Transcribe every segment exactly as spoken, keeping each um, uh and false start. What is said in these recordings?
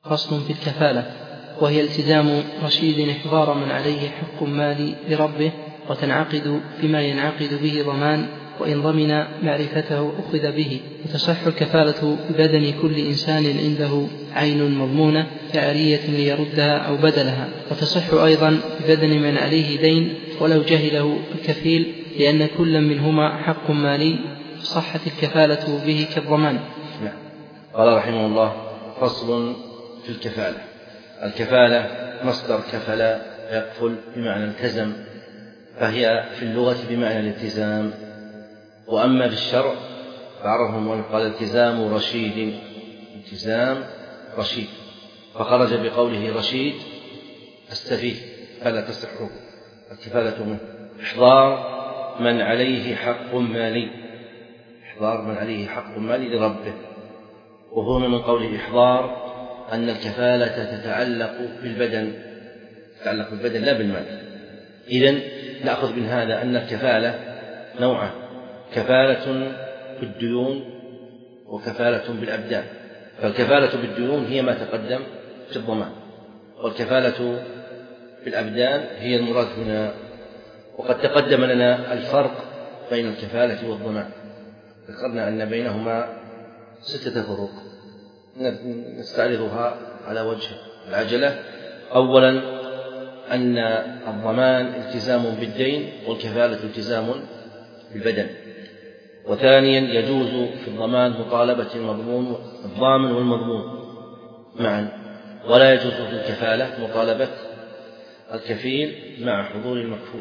فصل في الكفالة، وهي التزام رشيد إحضار من عليه حق مالي لربه، وتنعقد بما ينعقد به ضمان، وإن ضمن معرفته أخذ به. وتصح الكفالة ببدن كل إنسان عنده عين مضمونة كعارية ليردها أو بدلها، وتصح أيضا ببدن من عليه دين ولو جهله الكفيل، لأن كل منهما حق مالي صحت الكفالة به كالضمان. قال رحمه الله: فصل في الكفالة. الكفالة مصدر كفل يكفل بمعنى التزم، فهي في اللغة بمعنى الالتزام، وأما في الشرع فعرفهم قال التزام رشيد، التزام رشيد، فخرج بقوله رشيد السفيه فلا تصح الكفالة منه. إحضار من عليه حق مالي، إحضار من عليه حق مالي لربه، وهو من قوله إحضار أن الكفالة تتعلق بالبدن، تتعلق بالبدن لا بالمال. إذن نأخذ من هذا أن الكفالة نوعان: كفالة بالديون وكفالة بالأبدان. فالكفالة بالديون هي ما تقدم في الضمان، والكفالة بالأبدان هي المراد هنا. وقد تقدم لنا الفرق بين الكفالة والضمان، ذكرنا أن بينهما ستة فروق نستعرضها على وجه العجلة. أولا أن الضمان التزام بالدين والكفالة التزام بالبدن. وثانيا يجوز في الضمان مطالبة المضمون الضامن والمضمون معا، ولا يجوز في الكفالة مطالبة الكفيل مع حضور المكفول،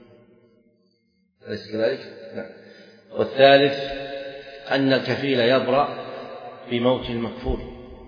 أليس كذلك؟ نعم. والثالث أن الكفيل يبرأ بموت المكفول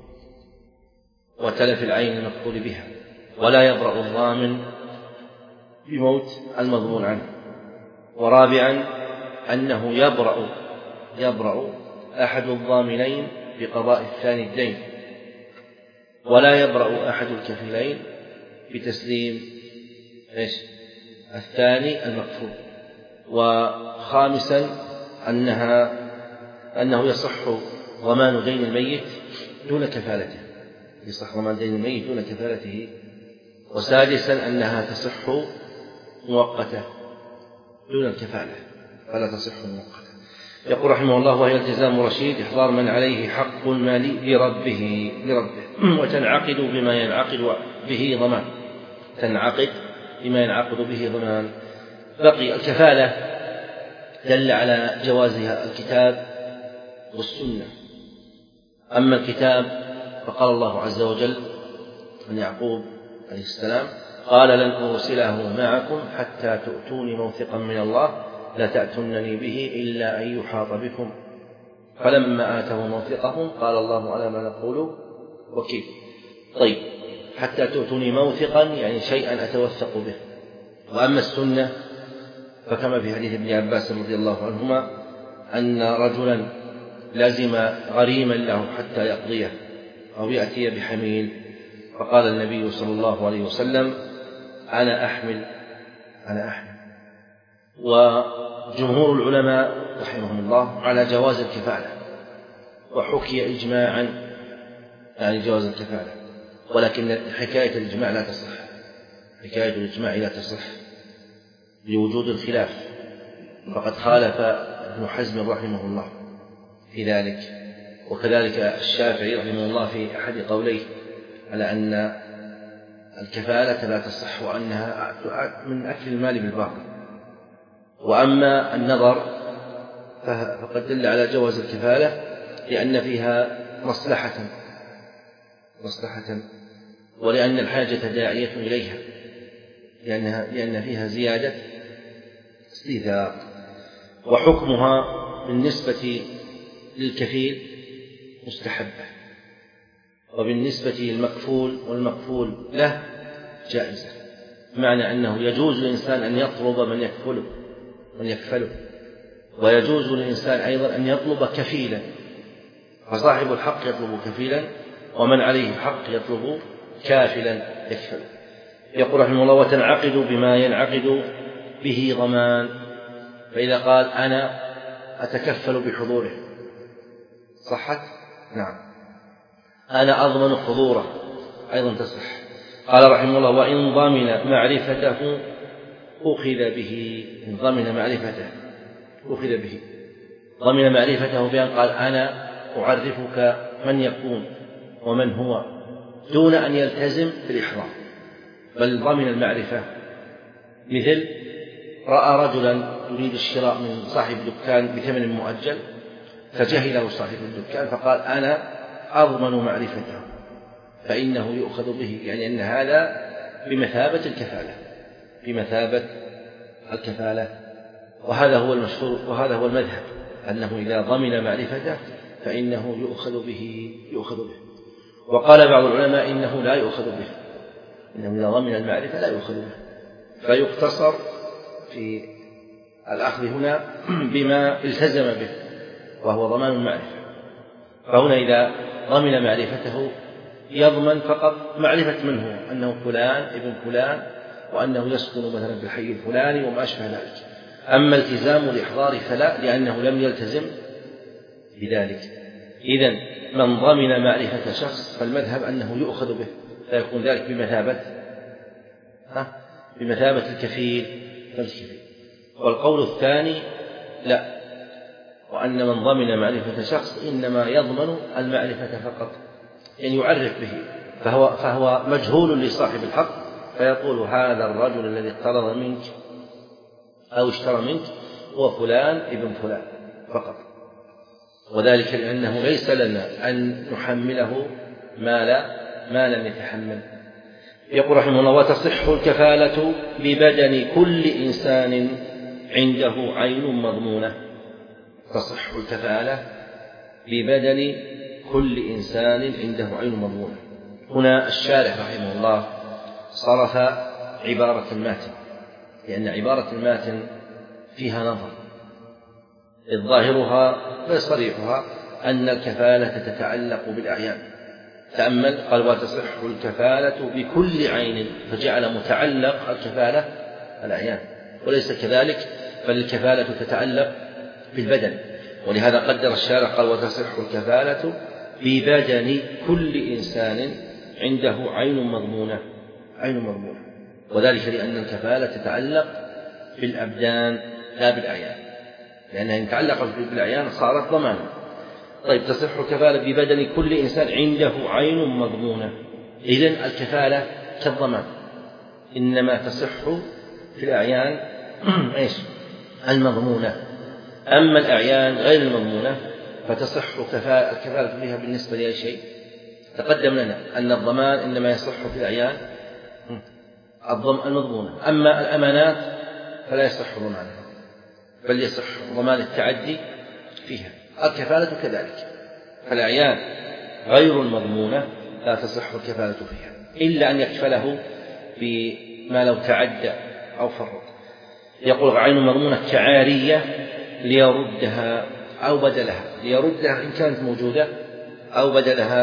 وتلف العين المكفول بها، ولا يبرأ الضامن بموت المضمون عنه. ورابعا أنه يبرأ يبرأ أحد الضامنين بقضاء الثاني الدين، ولا يبرأ أحد الكفيلين بتسليم إيش الثاني المكفول. وخامسا أنها أنه يصح ضمان دين الميت دون كفالته، يصح ضمان دين الميت دون كفالته. وسادسا أنها تصح مؤقتة دون الكفالة، فلا تصح مؤقتة. يقول رحمه الله: وهي التزام رشيد إحضار من عليه حق مالي لربه لربه وتنعقد بما ينعقد به ضمان، تنعقد بما ينعقد به ضمان. بقي الكفالة دل على جوازها الكتاب والسنة. أما الكتاب فقال الله عز وجل عن يعقوب عليه السلام: قال لن أرسله معكم حتى تؤتوني موثقا من الله لا تأتونني به إلا أن يحاط بكم. فلما آتوا موثقهم قال الله على ما نقول وكيل. طيب، حتى تؤتوني موثقا يعني شيئا أتوثق به. وأما السنة فكما في حديث ابن عباس رضي الله عنهما أن رجلا لزم غريما له حتى يقضيه أو يأتي بحميل، فقال النبي صلى الله عليه وسلم: أنا أحمل أنا أحمل. وجمهور العلماء رحمهم الله على جواز الكفالة، وحكي إجماعا يعني جواز الكفالة، ولكن حكاية الإجماع لا تصح، حكاية الإجماع لا تصح لوجود الخلاف، فقد خالف ابن حزم رحمه الله في ذلك، وكذلك الشافعي رحمه الله في أحد قوليه على أن الكفالة لا تصح وأنها من أكل المال بالباطل. وأما النظر فقد دل على جواز الكفالة لأن فيها مصلحة مصلحة ولأن الحاجة داعية إليها، لأنها لأن فيها زيادة استيثاق. وحكمها بالنسبة للكفيل مستحبة، وبالنسبة للمكفول والمكفول له جائزة، بمعنى أنه يجوز للإنسان أن يطلب من يكفله من يكفله ويجوز للإنسان أيضا أن يطلب كفيلا، فصاحب الحق يطلب كفيلا ومن عليه الحق يطلب كافلا يكفله. يقول رحمه الله: وتنعقد بما ينعقد به ضمان. فإذا قال أنا أتكفل بحضوره صحت؟ نعم. أنا أضمن حضوره أيضا تصح. قال رحمه الله: وإن ضمن معرفته أخذ به. إن ضمن معرفته أخذ به. ضمن معرفته بأن قال: أنا أعرفك من يكون ومن هو، دون أن يلتزم بالإحرام، بل ضمن المعرفة. مثل رأى رجلا يريد الشراء من صاحب الدكان بثمن مؤجل، فجهله صاحب الدكان فقال: أنا أضمن معرفته، فإنه يؤخذ به، يعني أن هذا بمثابة الكفالة بمثابة الكفالة وهذا هو المشهور وهذا هو المذهب، أنه إذا ضمن معرفته فإنه يؤخذ به يؤخذ به. وقال بعض العلماء إنه لا يؤخذ به، إنه إذا ضمن المعرفة لا يؤخذ به، فيقتصر في الأخذ هنا بما التزم به وهو ضمان المعرفة. فهنا إذا ضمن معرفته يضمن فقط معرفة من هو، أنه فلان ابن فلان، وأنه يسكن مثلا في الحي الفلاني وما أشبه ذلك. أما التزام الإحضار فلا، لأنه لم يلتزم بذلك. إذن من ضمن معرفة شخص فالمذهب أنه يؤخذ به، فيكون ذلك بمثابة ها بمثابة الكفيل كالكفيل. والقول الثاني لا، وأن من ضمن معرفة شخص إنما يضمن المعرفة فقط، يعني يعرف به، فهو, فهو مجهول لصاحب الحق، فيقول: هذا الرجل الذي اقترض منك أو اشترى منك هو فلان ابن فلان فقط، وذلك لأنه ليس لنا أن نحمله ما لا ما لم يتحمل. يقول رحمه الله: وتصح الكفالة ببدن كل إنسان عنده عين مضمونة. تصح الكفالة ببدن كل إنسان عنده عين مضمونة. هنا الشارح رحمه الله صرف عبارة الماتن، لأن عبارة الماتن فيها نظر، إذ ظاهرها وصريحها أن الكفالة تتعلق بالأعيان. تأمل، قال: وتصح الكفالة بكل عين، فجعل متعلق الكفالة الأعيان، وليس كذلك، فالكفالة تتعلق بالبدن. ولهذا قدر الشارع قال: وتصح الكفالة ببدن كل إنسان عنده عين مضمونة عين مضمونة وذلك لأن الكفالة تتعلق بالأبدان لا بالأعيان، لأنها إن تعلقت بالأعيان صارت ضمانا. طيب، تصح الكفالة ببدن كل إنسان عنده عين مضمونة. إذن الكفالة كالضمان، إنما تصح في الأعيان إيش؟ المضمونة. أما الأعيان غير المضمونة فتصح الكفالة فيها بالنسبة لأي شيء. تقدم لنا أن الضمان إنما يصح في الأعيان المضمونة، أما الأمانات فلا يصح ضمانها، بل يصح ضمان التعدي فيها. الكفالة كذلك، فالأعيان غير المضمونة لا تصح الكفالة فيها، إلا أن يكفله بما لو تعدى أو فرط. يقول: عين مضمونة كعارية ليردها أو بدلها. ليردها إن كانت موجودة، أو بدلها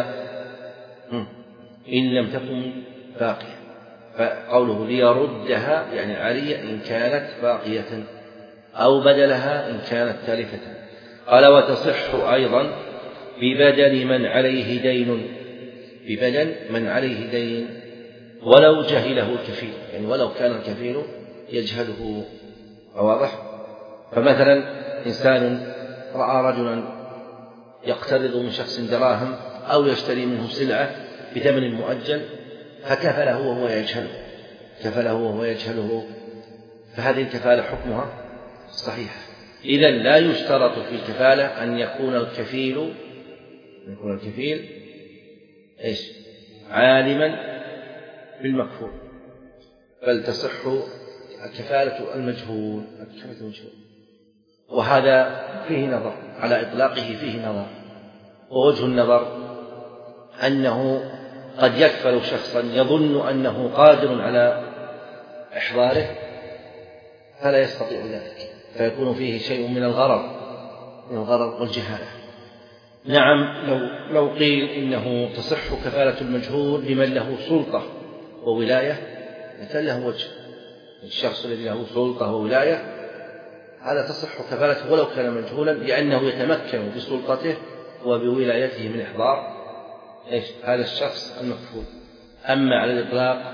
إن لم تكن باقية. فقوله ليردها يعني عارية إن كانت باقية، أو بدلها إن كانت تالفة. قال: وتصح أيضا ببدل من عليه دين ببدل من عليه دين ولو جهله الكفيل، يعني ولو كان الكفيل يجهله. واضح؟ فمثلا إنسان رأى رجلا يقترض من شخص دراهم أو يشتري منه سلعة بثمن مؤجل، فكفله وهو يجهله كفله وهو يجهله فهذه الكفالة حكمها صحيح. إذن لا يشترط في الكفالة أن يكون الكفيل يكون الكفيل إيش؟ عالما بالمكفول، بل تصح الكفالة المجهول الكفالة المجهول وهذا فيه نظر، على إطلاقه فيه نظر. ووجه النظر أنه قد يكفل شخصا يظن أنه قادر على إحضاره فلا يستطيع ذلك، فيكون فيه شيء من الغرر من الغرر والجهالة. نعم، لو لو قيل إنه تصح كفالة المجهول لمن له سلطة وولاية كان له وجه. الشخص الذي له سلطة وولاية هذا تصح كفالته ولو كان مجهولا، لأنه يتمكن بسلطته وبولايته من إحضار إيش؟ هذا الشخص المكفول. أما على الإطلاق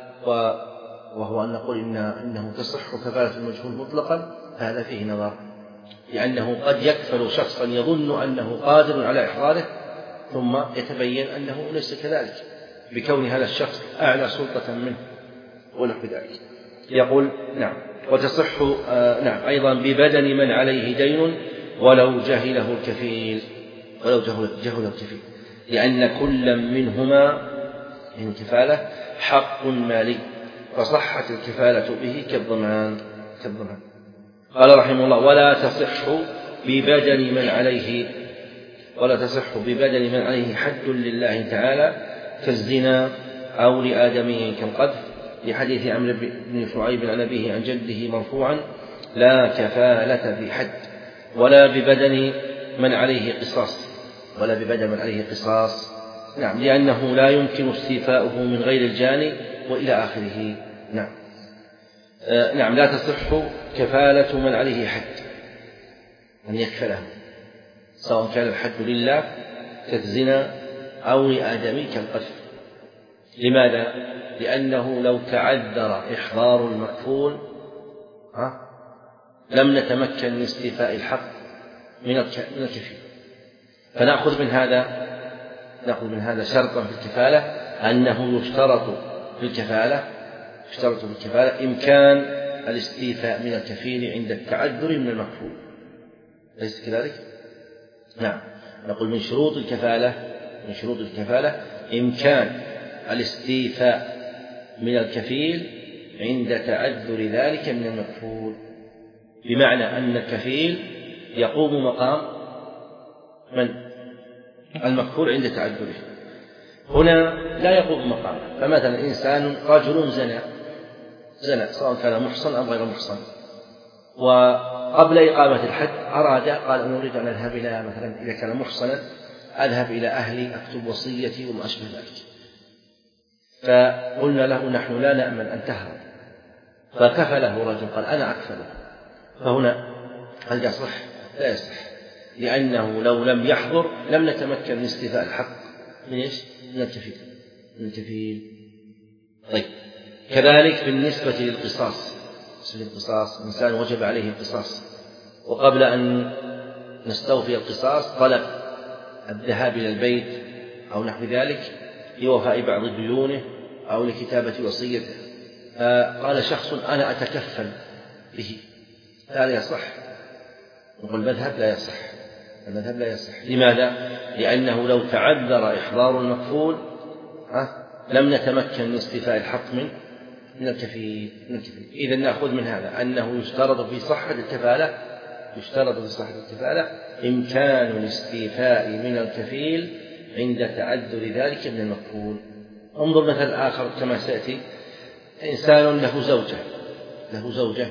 وهو أن نقول إن إنه تصح كفالة المجهول مطلقا فهذا فيه نظر، لأنه قد يكفل شخصا يظن أنه قادر على إحضاره ثم يتبين أنه ليس كذلك بكون هذا الشخص أعلى سلطة منه ونحو ذلك. يقول نعم وتصح آه نعم أيضا ببدن من عليه دين ولو جهله الكفيل ولو جهله الكفيل، لأن كل منهما من كفالة حق مالي فصحت الكفالة به كالضمان كالضمان. قال رحمه الله ولا تصح ببدن من عليه ولا تصح ببدن من عليه حد لله تعالى كالزنا أو لآدمي كالقذف، لحديث عمرو بن شعيب عن أبيه عن جده مرفوعا لا كفالة في حد ولا ببدن من عليه قصاص ولا ببدن من عليه قصاص نعم لأنه لا يمكن استيفاؤه من غير الجاني وإلى آخره. نعم آه نعم لا تصح كفالة من عليه حد أن يكفله سواء كان الحد لله كالزنا أو لآدمي كالقذف. لماذا؟ لأنه لو تعذر إحضار المكفول ها لم نتمكن من استيفاء الحق من الكفيل. فنأخذ من هذا نأخذ من هذا شرطا في الكفالة أنه يشترط في الكفالة يشترط في الكفالة إمكان الاستيفاء من الكفيل عند التعذر من المكفول، ليس كذلك؟ نعم نقول من شروط الكفالة من شروط الكفالة إمكان الاستيفاء من الكفيل عند تعذر ذلك من المكفول، بمعنى أن الكفيل يقوم مقام من المكفول عند تعذره. هنا لا يقوم مقامه، فمثلا إنسان رجل زنى زنى سواء كان محصن أو غير محصن، وقبل إقامة الحد أراد قال أنا أريد أن أذهب إلى مثلا إذا كان محصنا أذهب إلى أهلي أكتب وصيتي وما أشبه ذلك، فقلنا له نحن لا نأمن أن تهرب، فكفله رجل قال أنا أكفله، فهنا هل يصح؟ لا يصح، لأنه لو لم يحضر لم نتمكن من استيفاء الحق من إيش؟ من الكفيل من الكفيل. طيب كذلك بالنسبة للقصاص القصاص إنسان وجب عليه القصاص وقبل أن نستوفي القصاص طلب الذهاب إلى البيت أو نحو ذلك لوفاء بعض ديونه أو لكتابة وصيته، قال شخص أنا أتكفل به، لا يصح، نقول المذهب لا يصح المذهب لا يصح. لماذا؟ لأنه لو تعذر إحضار المكفول لم نتمكن من استيفاء الحق من من الكفيل من الكفيل. إذا نأخذ من هذا أنه يشترط في صحة الكفالة يشترط في صحة الكفالة إمكان الاستيفاء من الكفيل عند تعذر ذلك من المكفول. انظر مثل آخر كما سيأتي، إنسان له زوجة له زوجة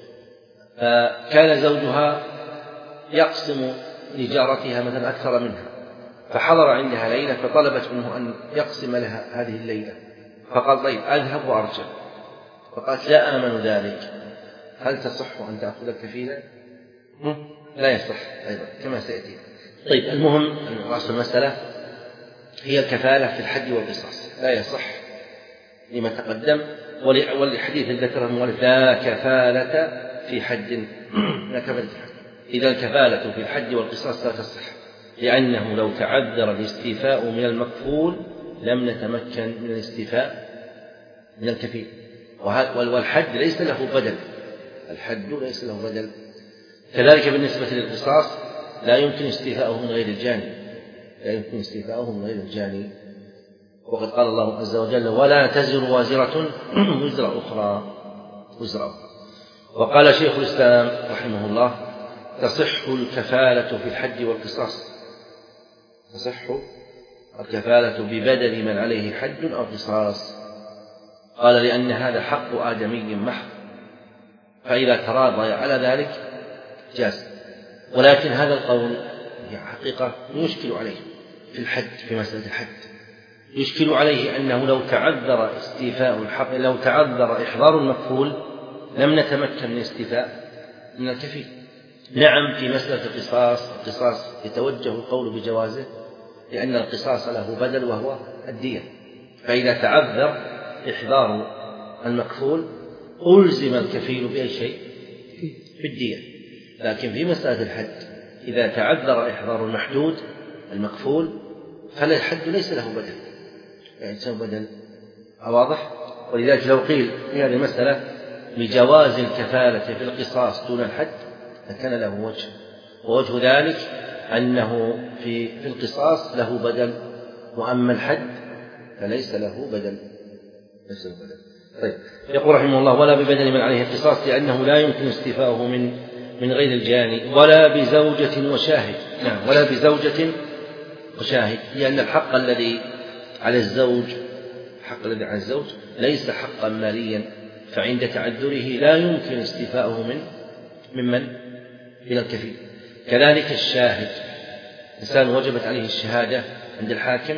فكان زوجها يقسم لجارتها مثلا أكثر منها، فحضر عندها ليلة فطلبت منه أن يقسم لها هذه الليلة، فقال طيب أذهب وأرجع، فقالت لا آمن ذلك، هل تصح أن تأخذ الكفيلة؟ لا يصح أيضا كما سيأتي. طيب المهم رأس المسألة هي الكفالة في الحد والقصاص، لا يصح لما تقدم، والحديث الذي ذكره المؤلف لا كفالة في حد لا كفالة في حد. إذا الكفالة في الحد والقصاص لا تصح، لأنه لو تعذر الاستيفاء من المكفول لم نتمكن من الاستيفاء من الكفيل، والحد ليس له بدل الحد ليس له بدل. كذلك بالنسبة للقصاص لا يمكن استيفاؤه من غير الجاني لا يمكن استيفاؤه من غير الجاني وقد قال الله عز وجل ولا تزر وازرة وزر أخرى وزر أخرى. وقال شيخ الإسلام رحمه الله تصح الكفالة في الحد والقصاص تصح الكفالة ببدل من عليه حد أو قصاص. قال لأن هذا حق آدمي محض، فإذا تراضى على ذلك جاز. ولكن هذا القول يعني حقيقة يشكل عليه في الحد في مسألة الحد يشكل عليه أنه لو تعذر استيفاء الحق لو تعذر إحضار المكفول لم نتمكن من استيفاء من الكفيل. نعم في مسألة القصاص القصاص يتوجه القول بجوازه، لأن القصاص له بدل وهو الدية، فإذا تعذر إحضار المكفول ألزم الكفيل بأي شيء بالدية. لكن في مسألة الحد إذا تعذر إحضار المحدود المكفول فلا الحد ليس له بدل، يعني سوى بدل. واضح؟ ولذلك لو قيل في هذه المسألة بجواز الكفالة في القصاص دون الحد لكان له وجه، ووجه ذلك أنه في في القصاص له بدل، وأما الحد فليس له بدل. ليس له بدل. طيب، يقول رحمه الله: ولا ببدل من عليه القصاص لأنه لا يمكن استيفاؤه من من غير الجاني، ولا بزوجة وشاهد. نعم، ولا بزوجة وشاهد، لأن الحق الذي على الزوج الحق الذي على الزوج ليس حقا ماليا، فعند تعذره لا يمكن استيفاؤه من ممن من الكفيل. كذلك الشاهد، إنسان وجبت عليه الشهادة عند الحاكم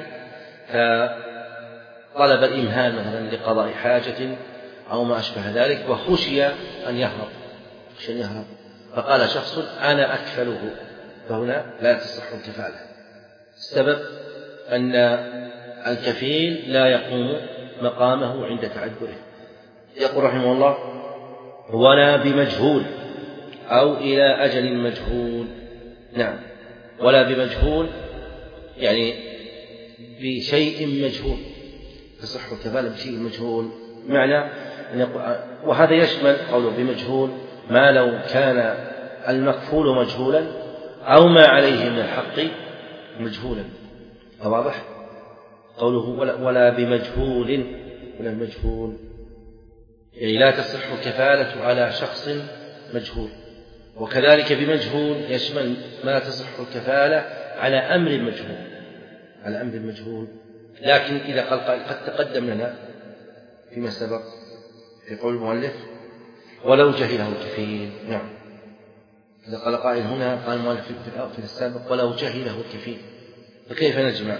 فطلب الإمهال مثلا لقضاء حاجة أو ما أشبه ذلك، وخشي أن يهرب خشي أن يهرب فقال شخص: أنا أكفله، فهنا لا تصح الكفالة. السبب أن الكفيل لا يقوم مقامه عند تعذره. يقول رحمه الله: ولا بمجهول أو إلى أجل مجهول. نعم، ولا بمجهول يعني بشيء مجهول، تصح الكفالة بشيء مجهول. معنى وهذا يشمل قوله بمجهول ما لو كان المكفول مجهولا أو ما عليه من الحق مجهولا. واضح؟ قوله ولا, ولا بمجهول ولا مجهول يعني لا تصح الكفالة على شخص مجهول. وكذلك بمجهول يشمل ما تصح الكفالة على أمر مجهول على أمر مجهول. لكن إذا قال قائل قد تقدم لنا فيما سبق في قول المؤلف: ولو جهله الكفيل. نعم، إذا قال قائل هنا قال المؤلف في السابق: ولو جهله الكفيل، فكيف نجمع؟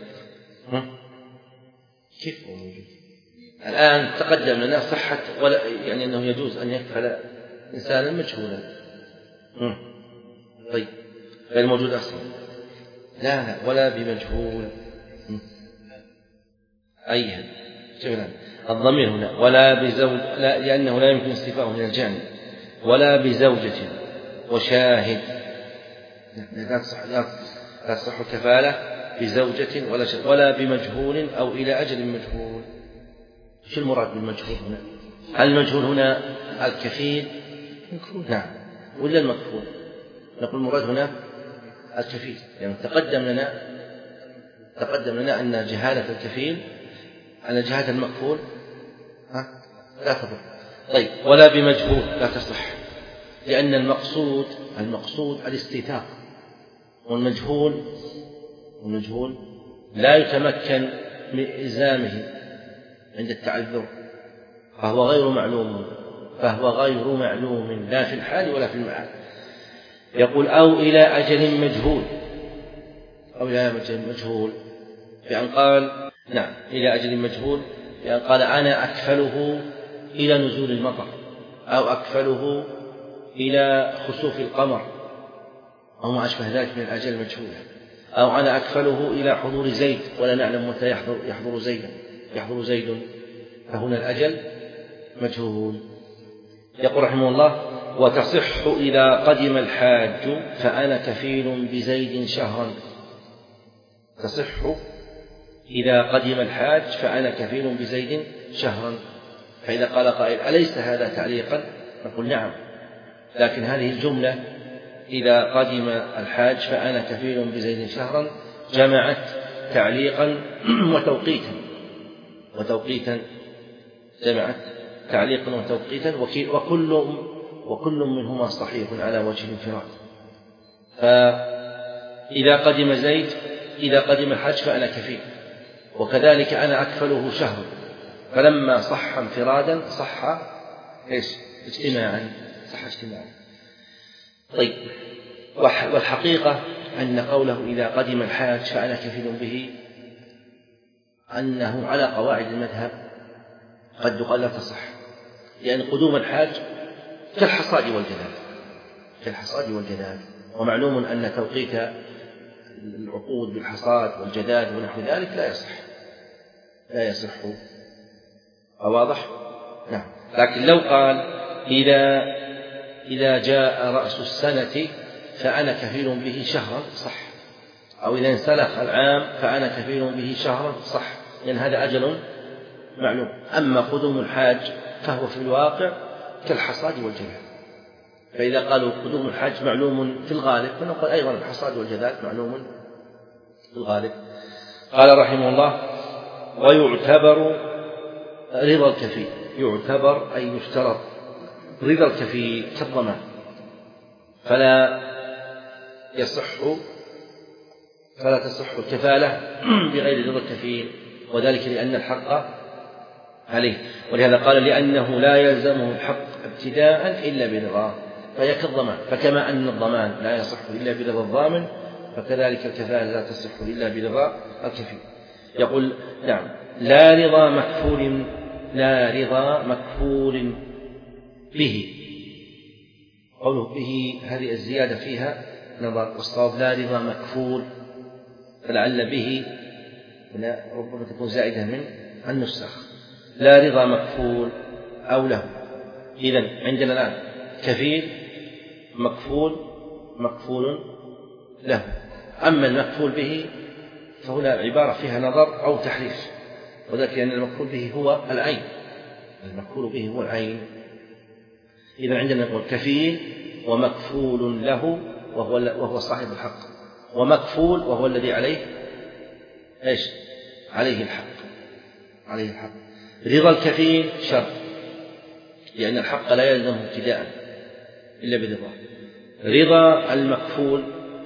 كيف هو موجود؟ الآن تقدم لنا صحة ولا يعني أنه يجوز أن يكفل إنسانا مجهولا. طيب، غير موجود أصلا. لا لا ولا بمجهول. أيها شوفنا الضمير هنا ولا بزوج، لا لأنه لا يمكن استيفاؤه من الجانب. ولا بزوجة وشاهد، لا تصح لا تصح الكفالة بزوجة ولا شاهد. ولا بمجهول أو إلى أجل مجهول. شو المراد بالمجهول هنا؟ هل المجهول هنا الكفيل؟ نعم، ولا المكفول؟ نقول المراد هنا الكفيل، يعني تقدم لنا تقدم لنا أن جهالة الكفيل أن جهالة المكفول ها لا تضر. طيب، ولا بمجهول لا تصح، لأن المقصود المقصود الاستيثاق، والمجهول والمجهول لا يتمكن من إلزامه عند التعذر، فهو غير معلوم فهو غير معلوم لا في الحال ولا في المعاد. يقول: أو إلى أجل مجهول أو إلى أجل مجهول بأن قال نعم إلى أجل مجهول بأن قال: أنا أكفله إلى نزول المطر، أو أكفله إلى خسوف القمر، أو ما أشبه ذلك من الأجل المجهولة، أو أنا أكفله إلى حضور زيد ولا نعلم متى يحضر يحضر زيدا يحضر زيد، فهنا الأجل مجهول. يقول رحمه الله: وتصح إذا قدم الحاج فأنا كفيل بزيد شهرا. تصح إذا قدم الحاج فأنا كفيل بزيد شهرا. فإذا قال قائل: أليس هذا تعليقا؟ نقول: نعم، لكن هذه الجملة إذا قدم الحاج فأنا كفيل بزيد شهرا جمعت تعليقا وتوقيتا وتوقيتا جمعت تعليقا وتوقيتا وكل وكل منهما صحيح على وجه الانفراد. فإذا قدم زيد إذا قدم الحج فأنا كفيل، وكذلك أنا أكفله شهر، فلما صح انفرادا صح إيش اجتماعا صح اجتماعا. طيب، والحقيقة أن قوله إذا قدم الحاج فأنا كفيل به أنه على قواعد المذهب قد يقال لا تصح، لأن قدوم الحاج كالحصاد والجداد كالحصاد والجداد ومعلوم أن توقيت العقود بالحصاد والجداد ونحو ذلك لا يصح لا يصح. واضح؟ نعم. لكن لو قال إذا إذا جاء رأس السنة فأنا كفيل به شهرا صح، أو إذا انسلخ العام فأنا كفيل به شهرا صح، لأن هذا أجل معلوم. أما قدوم الحاج فهو في الواقع كالحصاد والجذاذ، فإذا قالوا قدوم الحاج معلوم في الغالب فنقول أيضا الحصاد والجذاذ معلوم في الغالب. قال رحمه الله: ويعتبر رضا الكفيل، يعتبر أي يشترط رضا الكفيل كالضمان، فلا يصح فلا تصح الكفالة بغير رضا الكفيل، وذلك لأن الحق عليه. ولهذا قال: لأنه لا يلزمه الحق ابتداء إلا برضاه، فهي كالضمان. فكما أن الضمان لا يصح إلا برضا الضامن، فكذلك الكفالة لا تصح إلا برضا الكفيل. يقول: نعم، لا رضا مكفول لا رضا مكفول به. قوله به هذه الزيادة فيها نظر، والصواب لا رضا مكفول، فلعل به ربما تكون زائدة من النسخ. لا رضا مكفول أو له. إذن عندنا الآن كفيل، مكفول، مكفول له. أما المكفول به فهنا عبارة فيها نظر أو تحريف، وذلك لأن المكفول به هو العين، المكفول به هو العين. إذا عندنا نقول كفيل ومكفول له وهو وهو صاحب الحق، ومكفول وهو الذي عليه ايش؟ عليه الحق، عليه الحق. رضا الكفيل شرط، لأن الحق لا يلزمه ابتداء إلا برضاه. رضا المكفول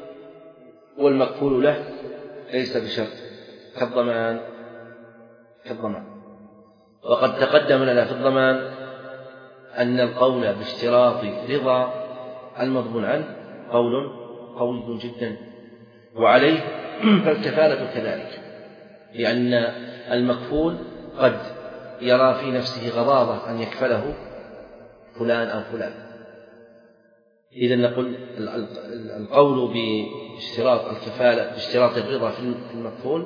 والمكفول له ليس بشرط، كالضمان كالضمان وقد تقدم لنا في الضمان أن القول باشتراط رضا المضمون عنه قول قوي جدا، وعليه فالكفالة كذلك، لأن المكفول قد يرى في نفسه غضاضة أن يكفله فلان أو فلان. إذا نقول القول باشتراط الكفالة باشتراط الرضا في المكفول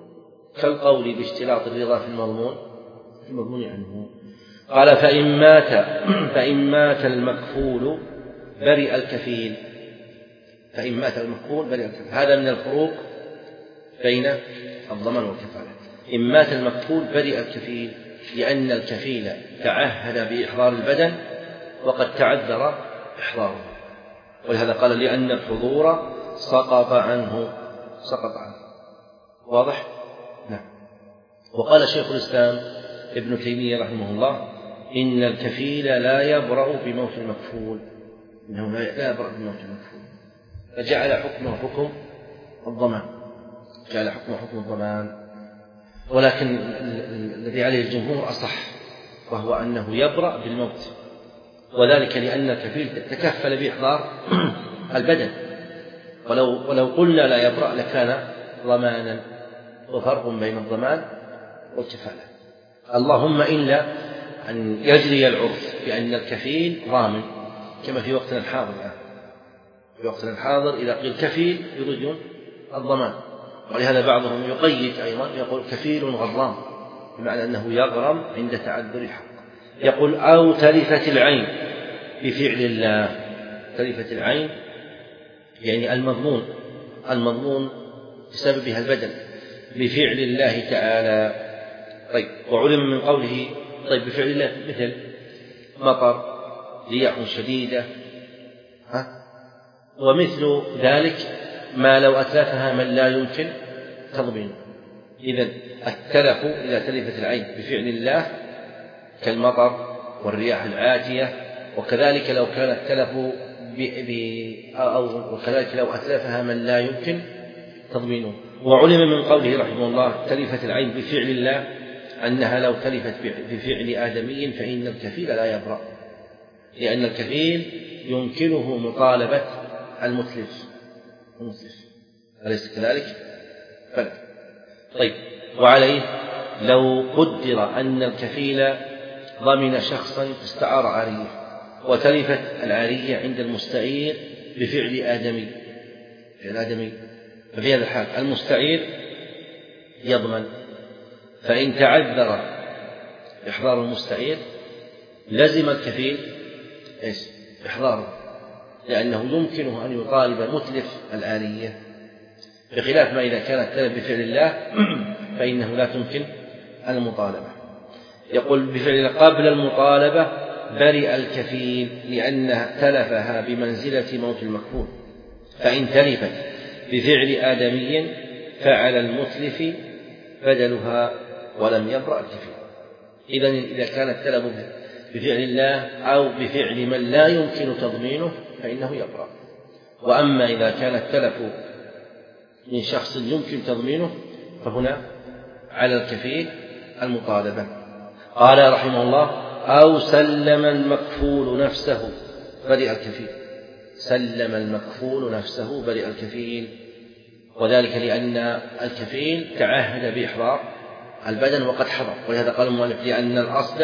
كالقول باشتراط الرضا في المضمون في المضمون عنه. قال: فإن مات فإن مات المكفول برئ الكفيل. فإن مات المكفول برئ الكفيل. هذا من الفروق بين الضمان والكفالة. إن مات المكفول برئ الكفيل، لأن الكفيل تعهد بإحضار البدن وقد تعذر إحضاره، ولهذا قال: لأن الحضور سقط عنه سقط عنه. واضح؟ نعم. وقال شيخ الإسلام ابن تيمية رحمه الله: إن الكفيل لا يبرأ بموت المكفول، إنه لا يبرأ بموت المكفول، فجعل حكمه حكم الضمان، جعل حكمه حكم الضمان. ولكن الذي عليه الجمهور أصح، وهو أنه يبرأ بالموت، وذلك لأن الكفيل تكفل بإحضار البدن، ولو ولو قلنا لا يبرأ لكان ضمانا، وفرق بين الضمان والكفالة. اللهم إلا أن يجري العرف بأن الكفيل ضامن، كما في وقتنا الحاضر الآن. في وقتنا الحاضر إذا قيل كفيل يريدون الضمان، ولهذا بعضهم يقيد أيضا يقول كفيل غرام، بمعنى أنه يغرم عند تعذر الحق. يقول: أو تلفت العين بفعل الله. تلفت العين يعني المضمون المضمون بسببها البدن بفعل الله تعالى. طيب، وعلم من قوله طيب بفعل الله مثل مطر، رياح شديدة، ها؟ ومثل ذلك ما لو أتلفها من لا يمكن تضمينه. إذن التلف إذا تلفت العين بفعل الله كالمطر والرياح العاتية، وكذلك لو كان التلف ب... ب... أو وكذلك لو أتلفها من لا يمكن تضمينه. وعلم من قوله رحمه الله تلفت العين بفعل الله أنها لو تلفت بفعل آدمي فإن الكفيل لا يبرأ، لأن الكفيل يمكنه مطالبة المتلف المتلف أليس كذلك؟ فلا. طيب، وعليه لو قدر أن الكفيل ضمن شخصا استعار عارية وتلفت العارية عند المستعير بفعل آدمي فعل آدمي ففي هذا الحال المستعير يضمن، فإن تعذر إحضار المستعير لزم الكفيل إيش؟ إحضاره، لأنه يمكنه أن يطالب متلف الآلية، بخلاف ما إذا كان التلف بفعل الله فإنه لا تمكن المطالبة. يقول بفعل الله قبل المطالبة برئ الكفيل لأن تلفها بمنزلة موت المكفول، فإن تلفت بفعل آدمي فعلى المتلف بدلها ولم يبرأ الكفيل. إذن إذا كان التلف بفعل الله أو بفعل من لا يمكن تضمينه فإنه يبرأ. وأما إذا كان التلف من شخص يمكن تضمينه فهنا على الكفيل المطالبة. قال رحمه الله أو سلم المكفول نفسه برئ الكفيل، سلم المكفول نفسه برئ الكفيل، وذلك لأن الكفيل تعهد بإحضار البدن وقد حضر، ولهذا قال المؤلف لأن الأصل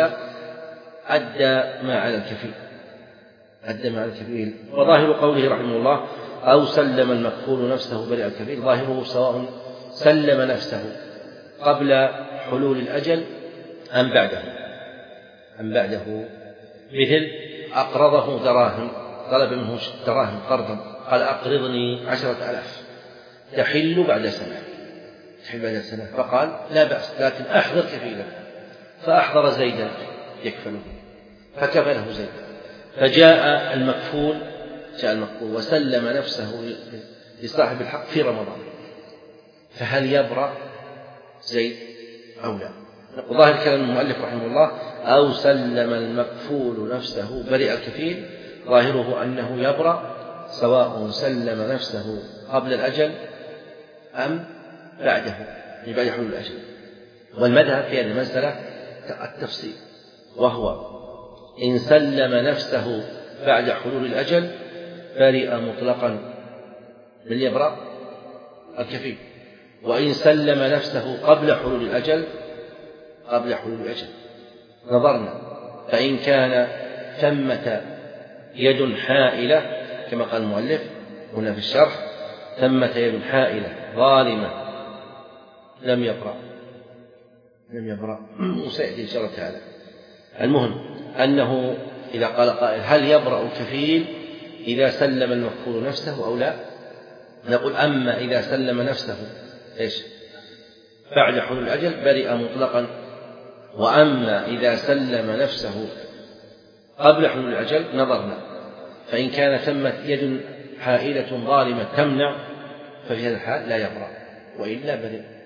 أدى ما على الكفيل، أدى ما على الكفيل. وظاهر قوله رحمه الله أو سلم المكفول نفسه برئ الكفيل، ظاهره سواء سلم نفسه قبل حلول الأجل أم بعده أم بعده مثل أقرضه دراهم، طلب منه دراهم قرضا، قال أقرضني عشرة ألاف تحل بعد سنة، تحل بعد سنة، فقال لا بأس لكن أحضر كفيلا، فأحضر زيدا يكفله فكفله زيد، فجاء المكفول جاء المكفول وسلم نفسه لصاحب الحق في رمضان، فهل يبرأ زيد أو لا؟ ظاهر كلام المؤلف رحمه الله أو سلم المكفول نفسه برئ الكفيل، ظاهره أنه يبرأ سواء سلم نفسه قبل الأجل أم بعده، يعني بعد حلول الأجل. والمذهب في هذه المسألة التفصيل، وهو إن سلم نفسه بعد حلول الأجل برئ مطلقا من يبرأ الكفيل، وإن سلم نفسه قبل حلول الأجل قبل حلول الأجل نظرنا، فإن كان ثمة يد حائلة كما قال المؤلف هنا في الشرح ثمة يد حائلة ظالمة لم يبرأ لم يبرأ وسيأتي إن شاء الله تعالى. المهم أنه إذا قال قائل هل يبرأ الكفيل إذا سلم المكفول نفسه أو لا؟ نقول أما إذا سلم نفسه إيش بعد حلول الأجل برئ مطلقا، وأما إذا سلم نفسه قبل حلول الأجل نظرنا، فإن كان ثمة يد حائلة ظالمة تمنع ففي هذا الحال لا يبرأ، وإلا برئ.